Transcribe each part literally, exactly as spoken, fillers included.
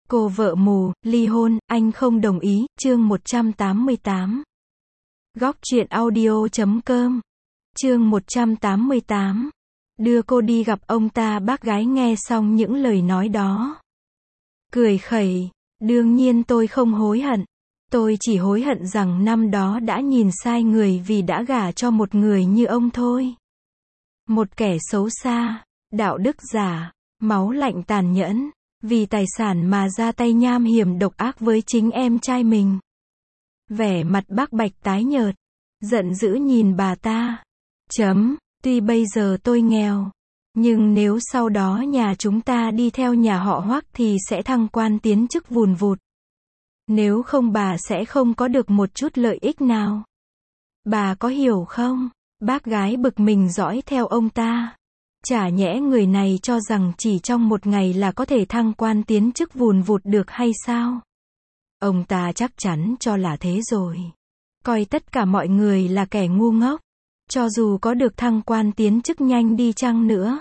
Cô vợ mù, ly hôn, anh không đồng ý, chương một trăm tám mươi tám. Góc truyện audio chấm com. Chương một trăm tám mươi tám. Đưa cô đi gặp ông ta. Bác gái nghe xong những lời nói đó, cười khẩy, đương nhiên tôi không hối hận. Tôi chỉ hối hận rằng năm đó đã nhìn sai người vì đã gả cho một người như ông thôi. Một kẻ xấu xa, đạo đức giả, máu lạnh tàn nhẫn, vì tài sản mà ra tay nham hiểm độc ác với chính em trai mình. Vẻ mặt bác Bạch tái nhợt, giận dữ nhìn bà ta. Chấm, tuy bây giờ tôi nghèo, nhưng nếu sau đó nhà chúng ta đi theo nhà họ Hoắc thì sẽ thăng quan tiến chức vùn vụt. Nếu không bà sẽ không có được một chút lợi ích nào. Bà có hiểu không? Bác gái bực mình dõi theo ông ta. Chả nhẽ người này cho rằng chỉ trong một ngày là có thể thăng quan tiến chức vùn vụt được hay sao? Ông ta chắc chắn cho là thế rồi. Coi tất cả mọi người là kẻ ngu ngốc. Cho dù có được thăng quan tiến chức nhanh đi chăng nữa,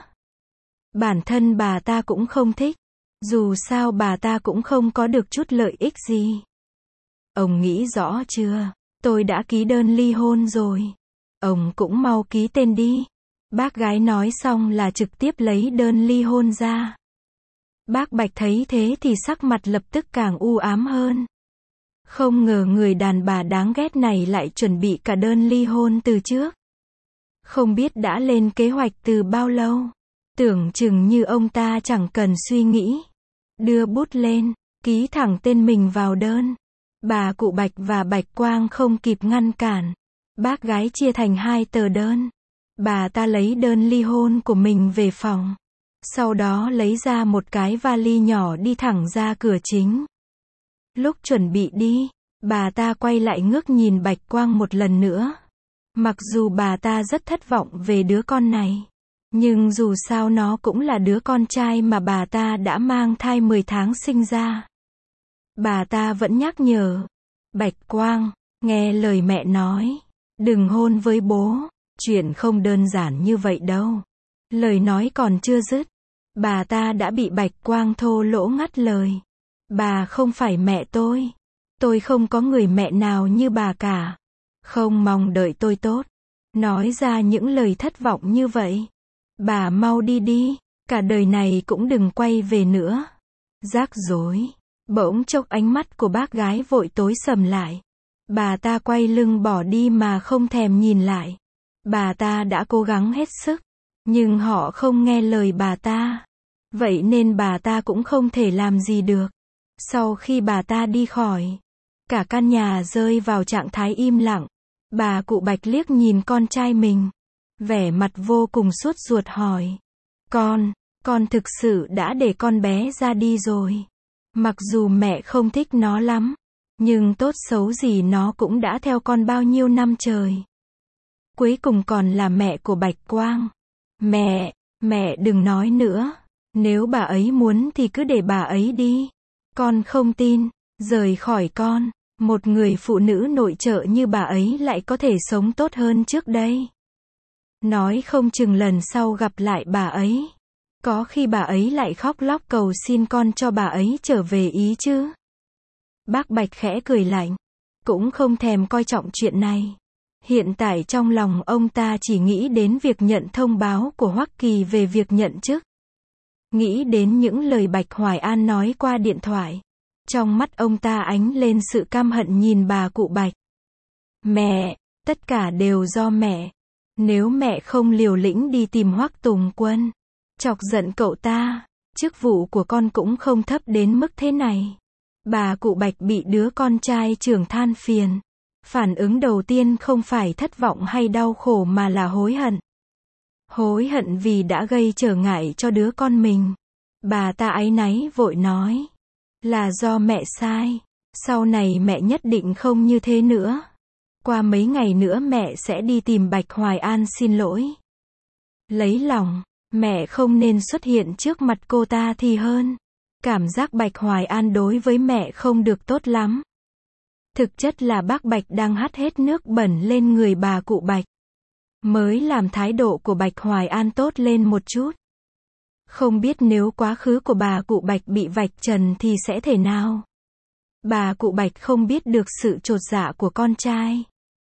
bản thân bà ta cũng không thích. Dù sao bà ta cũng không có được chút lợi ích gì. Ông nghĩ rõ chưa? Tôi đã ký đơn ly hôn rồi. Ông cũng mau ký tên đi. Bác gái nói xong là trực tiếp lấy đơn ly hôn ra. Bác Bạch thấy thế thì sắc mặt lập tức càng u ám hơn. Không ngờ người đàn bà đáng ghét này lại chuẩn bị cả đơn ly hôn từ trước. Không biết đã lên kế hoạch từ bao lâu. Tưởng chừng như ông ta chẳng cần suy nghĩ. Đưa bút lên, ký thẳng tên mình vào đơn. Bà cụ Bạch và Bạch Quang không kịp ngăn cản. Bác gái chia thành hai tờ đơn. Bà ta lấy đơn ly hôn của mình về phòng. Sau đó lấy ra một cái vali nhỏ đi thẳng ra cửa chính. Lúc chuẩn bị đi, bà ta quay lại ngước nhìn Bạch Quang một lần nữa. Mặc dù bà ta rất thất vọng về đứa con này, nhưng dù sao nó cũng là đứa con trai mà bà ta đã mang thai mười tháng sinh ra. Bà ta vẫn nhắc nhở, Bạch Quang, nghe lời mẹ nói, đừng hôn với bố, chuyện không đơn giản như vậy đâu. Lời nói còn chưa dứt, bà ta đã bị Bạch Quang thô lỗ ngắt lời. Bà không phải mẹ tôi. Tôi không có người mẹ nào như bà cả. Không mong đợi tôi tốt. Nói ra những lời thất vọng như vậy. Bà mau đi đi, cả đời này cũng đừng quay về nữa. Rắc rối. Bỗng chốc ánh mắt của bác gái vội tối sầm lại. Bà ta quay lưng bỏ đi mà không thèm nhìn lại. Bà ta đã cố gắng hết sức, nhưng họ không nghe lời bà ta. Vậy nên bà ta cũng không thể làm gì được. Sau khi bà ta đi khỏi, cả căn nhà rơi vào trạng thái im lặng. Bà cụ Bạch liếc nhìn con trai mình, vẻ mặt vô cùng sốt ruột hỏi. Con, con thực sự đã để con bé ra đi rồi. Mặc dù mẹ không thích nó lắm, nhưng tốt xấu gì nó cũng đã theo con bao nhiêu năm trời. Cuối cùng còn là mẹ của Bạch Quang. Mẹ, mẹ đừng nói nữa. Nếu bà ấy muốn thì cứ để bà ấy đi. Con không tin, rời khỏi con, một người phụ nữ nội trợ như bà ấy lại có thể sống tốt hơn trước đây. Nói không chừng lần sau gặp lại bà ấy, có khi bà ấy lại khóc lóc cầu xin con cho bà ấy trở về ý chứ. Bác Bạch khẽ cười lạnh, cũng không thèm coi trọng chuyện này. Hiện tại trong lòng ông ta chỉ nghĩ đến việc nhận thông báo của Hoắc Kỳ về việc nhận chức. Nghĩ đến những lời Bạch Hoài An nói qua điện thoại. Trong mắt ông ta ánh lên sự căm hận nhìn bà cụ Bạch. Mẹ, tất cả đều do mẹ. Nếu mẹ không liều lĩnh đi tìm Hoắc Tùng Quân, chọc giận cậu ta, chức vụ của con cũng không thấp đến mức thế này. Bà cụ Bạch bị đứa con trai trưởng than phiền. Phản ứng đầu tiên không phải thất vọng hay đau khổ mà là hối hận. Hối hận vì đã gây trở ngại cho đứa con mình. Bà ta áy náy vội nói. Là do mẹ sai. Sau này mẹ nhất định không như thế nữa. Qua mấy ngày nữa mẹ sẽ đi tìm Bạch Hoài An xin lỗi. Lấy lòng, mẹ không nên xuất hiện trước mặt cô ta thì hơn. Cảm giác Bạch Hoài An đối với mẹ không được tốt lắm. Thực chất là bác Bạch đang hắt hết nước bẩn lên người bà cụ Bạch. Mới làm thái độ của Bạch Hoài An tốt lên một chút. Không biết nếu quá khứ của bà cụ Bạch bị vạch trần thì sẽ thế nào? Bà cụ Bạch không biết được sự chột dạ của con trai.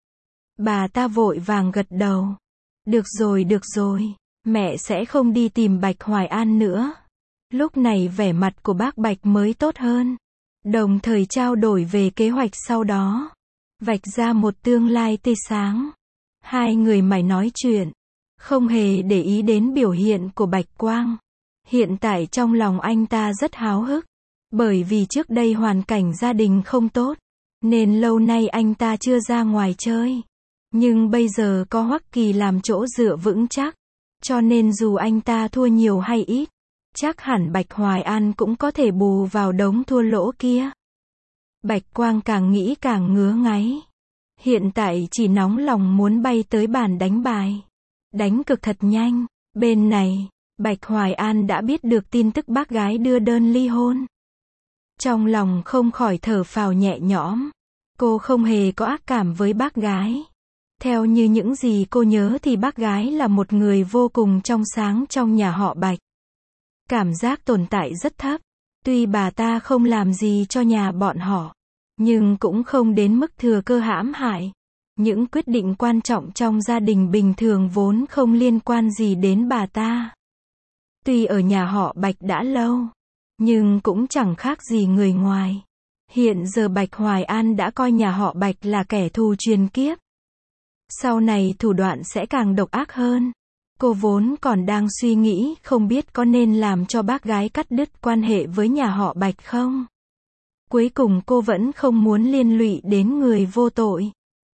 Bà ta vội vàng gật đầu. Được rồi, được rồi, mẹ sẽ không đi tìm Bạch Hoài An nữa. Lúc này vẻ mặt của bác Bạch mới tốt hơn. Đồng thời trao đổi về kế hoạch sau đó. Vạch ra một tương lai tươi sáng. Hai người mải nói chuyện. Không hề để ý đến biểu hiện của Bạch Quang. Hiện tại trong lòng anh ta rất háo hức. Bởi vì trước đây hoàn cảnh gia đình không tốt. Nên lâu nay anh ta chưa ra ngoài chơi. Nhưng bây giờ có Hoắc Kỳ làm chỗ dựa vững chắc. Cho nên dù anh ta thua nhiều hay ít, chắc hẳn Bạch Hoài An cũng có thể bù vào đống thua lỗ kia. Bạch Quang càng nghĩ càng ngứa ngáy. Hiện tại chỉ nóng lòng muốn bay tới bàn đánh bài. Đánh cực thật nhanh. Bên này, Bạch Hoài An đã biết được tin tức bác gái đưa đơn ly hôn. Trong lòng không khỏi thở phào nhẹ nhõm. Cô không hề có ác cảm với bác gái. Theo như những gì cô nhớ thì bác gái là một người vô cùng trong sáng trong nhà họ Bạch. Cảm giác tồn tại rất thấp. Tuy bà ta không làm gì cho nhà bọn họ, nhưng cũng không đến mức thừa cơ hãm hại. Những quyết định quan trọng trong gia đình bình thường vốn không liên quan gì đến bà ta. Tuy ở nhà họ Bạch đã lâu, nhưng cũng chẳng khác gì người ngoài. Hiện giờ Bạch Hoài An đã coi nhà họ Bạch là kẻ thù truyền kiếp. Sau này thủ đoạn sẽ càng độc ác hơn. Cô vốn còn đang suy nghĩ không biết có nên làm cho bác gái cắt đứt quan hệ với nhà họ Bạch không. Cuối cùng cô vẫn không muốn liên lụy đến người vô tội.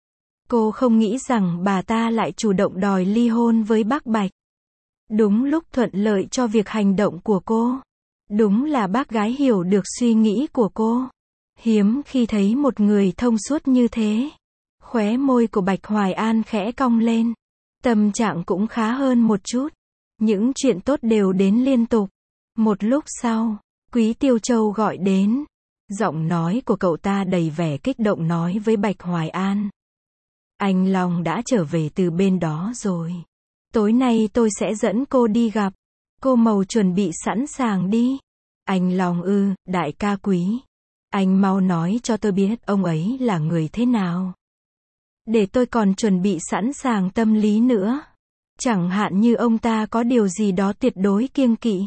Cô không nghĩ rằng bà ta lại chủ động đòi ly hôn với bác Bạch. Đúng lúc thuận lợi cho việc hành động của cô. Đúng là bác gái hiểu được suy nghĩ của cô. Hiếm khi thấy một người thông suốt như thế. Khóe môi của Bạch Hoài An khẽ cong lên. Tâm trạng cũng khá hơn một chút. Những chuyện tốt đều đến liên tục. Một lúc sau, Quý Tiêu Châu gọi đến. Giọng nói của cậu ta đầy vẻ kích động nói với Bạch Hoài An. Anh Long đã trở về từ bên đó rồi. Tối nay tôi sẽ dẫn cô đi gặp. Cô mau chuẩn bị sẵn sàng đi. Anh Long ư, đại ca Quý. Anh mau nói cho tôi biết ông ấy là người thế nào. Để tôi còn chuẩn bị sẵn sàng tâm lý nữa. Chẳng hạn như ông ta có điều gì đó tuyệt đối kiêng kỵ.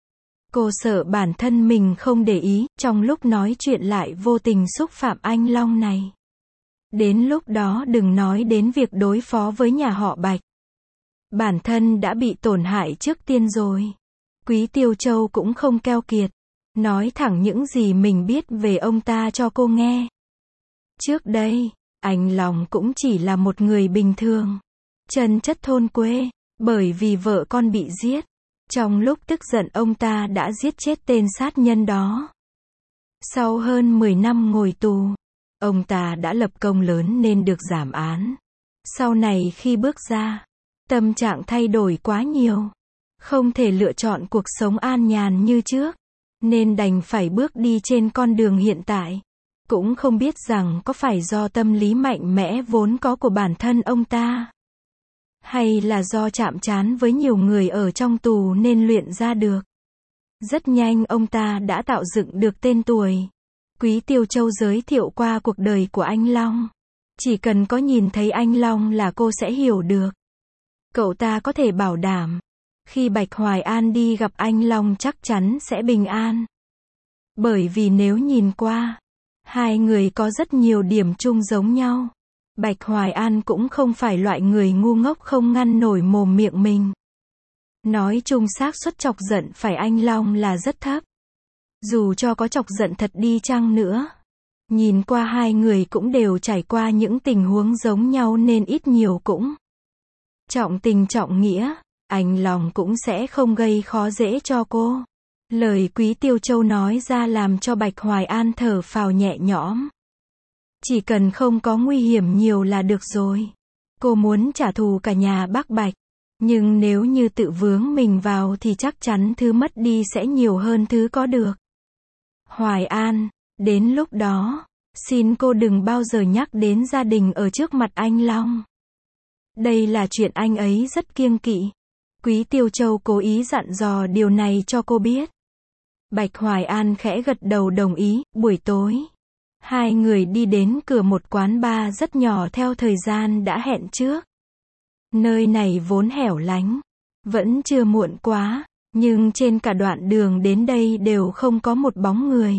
Cô sợ bản thân mình không để ý, trong lúc nói chuyện lại vô tình xúc phạm anh Long này. Đến lúc đó đừng nói đến việc đối phó với nhà họ Bạch. Bản thân đã bị tổn hại trước tiên rồi. Quý Tiêu Châu cũng không keo kiệt. Nói thẳng những gì mình biết về ông ta cho cô nghe. Trước đây, anh Long cũng chỉ là một người bình thường. Chân chất thôn quê. Bởi vì vợ con bị giết. Trong lúc tức giận ông ta đã giết chết tên sát nhân đó. Sau hơn mười năm ngồi tù, ông ta đã lập công lớn nên được giảm án. Sau này khi bước ra, tâm trạng thay đổi quá nhiều. Không thể lựa chọn cuộc sống an nhàn như trước. Nên đành phải bước đi trên con đường hiện tại. Cũng không biết rằng có phải do tâm lý mạnh mẽ vốn có của bản thân ông ta. Hay là do chạm trán với nhiều người ở trong tù nên luyện ra được. Rất nhanh ông ta đã tạo dựng được tên tuổi. Quý Tiêu Châu giới thiệu qua cuộc đời của anh Long. Chỉ cần có nhìn thấy anh Long là cô sẽ hiểu được. Cậu ta có thể bảo đảm. Khi Bạch Hoài An đi gặp anh Long chắc chắn sẽ bình an. Bởi vì nếu nhìn qua, hai người có rất nhiều điểm chung giống nhau. Bạch Hoài An cũng không phải loại người ngu ngốc không ngăn nổi mồm miệng mình. Nói chung xác suất chọc giận phải anh Long là rất thấp. Dù cho có chọc giận thật đi chăng nữa. Nhìn qua hai người cũng đều trải qua những tình huống giống nhau nên ít nhiều cũng trọng tình trọng nghĩa. Anh Long cũng sẽ không gây khó dễ cho cô. Lời Quý Tiêu Châu nói ra làm cho Bạch Hoài An thở phào nhẹ nhõm. Chỉ cần không có nguy hiểm nhiều là được rồi. Cô muốn trả thù cả nhà bác Bạch. Nhưng nếu như tự vướng mình vào thì chắc chắn thứ mất đi sẽ nhiều hơn thứ có được. Hoài An, đến lúc đó, xin cô đừng bao giờ nhắc đến gia đình ở trước mặt anh Long. Đây là chuyện anh ấy rất kiêng kỵ. Quý Tiêu Châu cố ý dặn dò điều này cho cô biết. Bạch Hoài An khẽ gật đầu đồng ý. Buổi tối, hai người đi đến cửa một quán bar rất nhỏ theo thời gian đã hẹn trước. Nơi này vốn hẻo lánh, vẫn chưa muộn quá, nhưng trên cả đoạn đường đến đây đều không có một bóng người.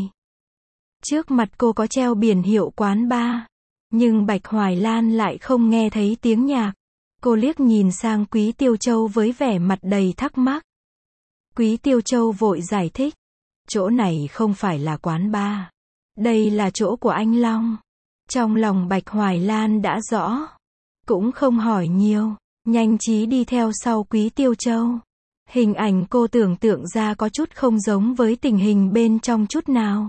Trước mặt cô có treo biển hiệu quán bar, nhưng Bạch Hoài Lan lại không nghe thấy tiếng nhạc. Cô liếc nhìn sang Quý Tiêu Châu với vẻ mặt đầy thắc mắc. Quý Tiêu Châu vội giải thích. Chỗ này không phải là quán bar. Đây là chỗ của anh Long. Trong lòng Bạch Hoài Lan đã rõ. Cũng không hỏi nhiều, nhanh trí đi theo sau Quý Tiêu Châu. Hình ảnh cô tưởng tượng ra có chút không giống với tình hình bên trong chút nào.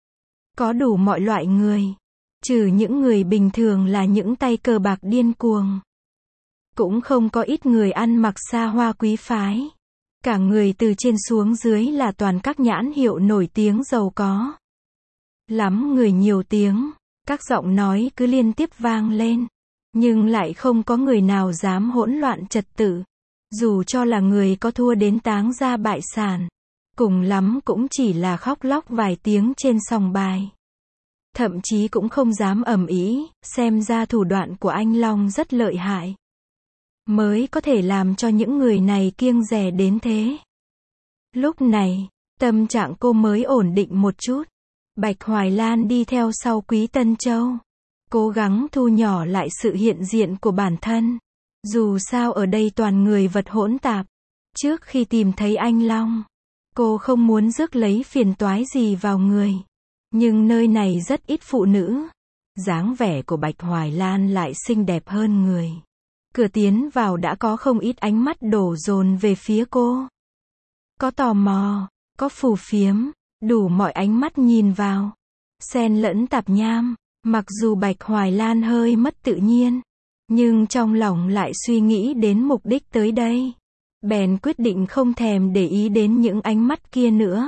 Có đủ mọi loại người. Trừ những người bình thường là những tay cờ bạc điên cuồng. Cũng không có ít người ăn mặc xa hoa quý phái. Cả người từ trên xuống dưới là toàn các nhãn hiệu nổi tiếng giàu có. Lắm người nhiều tiếng, các giọng nói cứ liên tiếp vang lên. Nhưng lại không có người nào dám hỗn loạn trật tự. Dù cho là người có thua đến táng ra bại sản. Cùng lắm cũng chỉ là khóc lóc vài tiếng trên sòng bài. Thậm chí cũng không dám ầm ĩ, xem ra thủ đoạn của anh Long rất lợi hại. Mới có thể làm cho những người này kiêng dè đến thế. Lúc này, tâm trạng cô mới ổn định một chút. Bạch Hoài Lan đi theo sau Quý Tân Châu. Cố gắng thu nhỏ lại sự hiện diện của bản thân. Dù sao ở đây toàn người vật hỗn tạp. Trước khi tìm thấy anh Long, cô không muốn rước lấy phiền toái gì vào người. Nhưng nơi này rất ít phụ nữ. Dáng vẻ của Bạch Hoài Lan lại xinh đẹp hơn người. Cửa tiến vào đã có không ít ánh mắt đổ dồn về phía cô. Có tò mò, có phù phiếm, đủ mọi ánh mắt nhìn vào. Xen lẫn tạp nham, mặc dù Bạch Hoài Lan hơi mất tự nhiên, nhưng trong lòng lại suy nghĩ đến mục đích tới đây. Bèn quyết định không thèm để ý đến những ánh mắt kia nữa.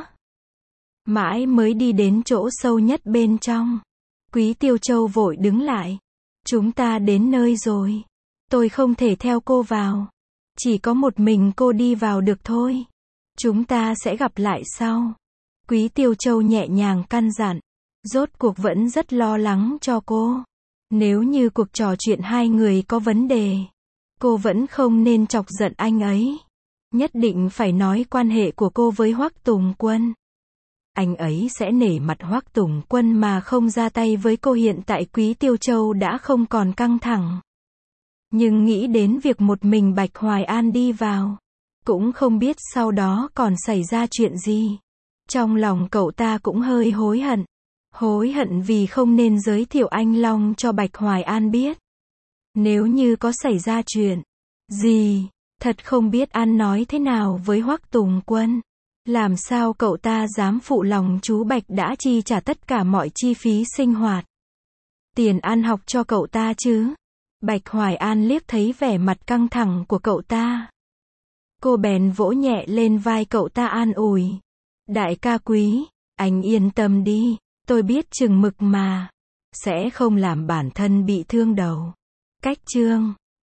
Mãi mới đi đến chỗ sâu nhất bên trong. Quý Tiêu Châu vội đứng lại. Chúng ta đến nơi rồi. Tôi không thể theo cô vào. Chỉ có một mình cô đi vào được thôi. Chúng ta sẽ gặp lại sau. Quý Tiêu Châu nhẹ nhàng căn dặn. Rốt cuộc vẫn rất lo lắng cho cô. Nếu như cuộc trò chuyện hai người có vấn đề, cô vẫn không nên chọc giận anh ấy. Nhất định phải nói quan hệ của cô với Hoắc Tùng Quân. Anh ấy sẽ nể mặt Hoắc Tùng Quân mà không ra tay với cô. Hiện tại Quý Tiêu Châu đã không còn căng thẳng. Nhưng nghĩ đến việc một mình Bạch Hoài An đi vào, cũng không biết sau đó còn xảy ra chuyện gì. Trong lòng cậu ta cũng hơi hối hận. Hối hận vì không nên giới thiệu anh Long cho Bạch Hoài An biết. Nếu như có xảy ra chuyện gì, thật không biết ăn nói thế nào với Hoắc Tùng Quân. Làm sao cậu ta dám phụ lòng chú Bạch đã chi trả tất cả mọi chi phí sinh hoạt, tiền ăn học cho cậu ta chứ? Bạch Hoài An liếc thấy vẻ mặt căng thẳng của cậu ta. Cô bèn vỗ nhẹ lên vai cậu ta an ủi. Đại ca Quý, anh yên tâm đi, tôi biết chừng mực mà. Sẽ không làm bản thân bị thương đâu. Cách chương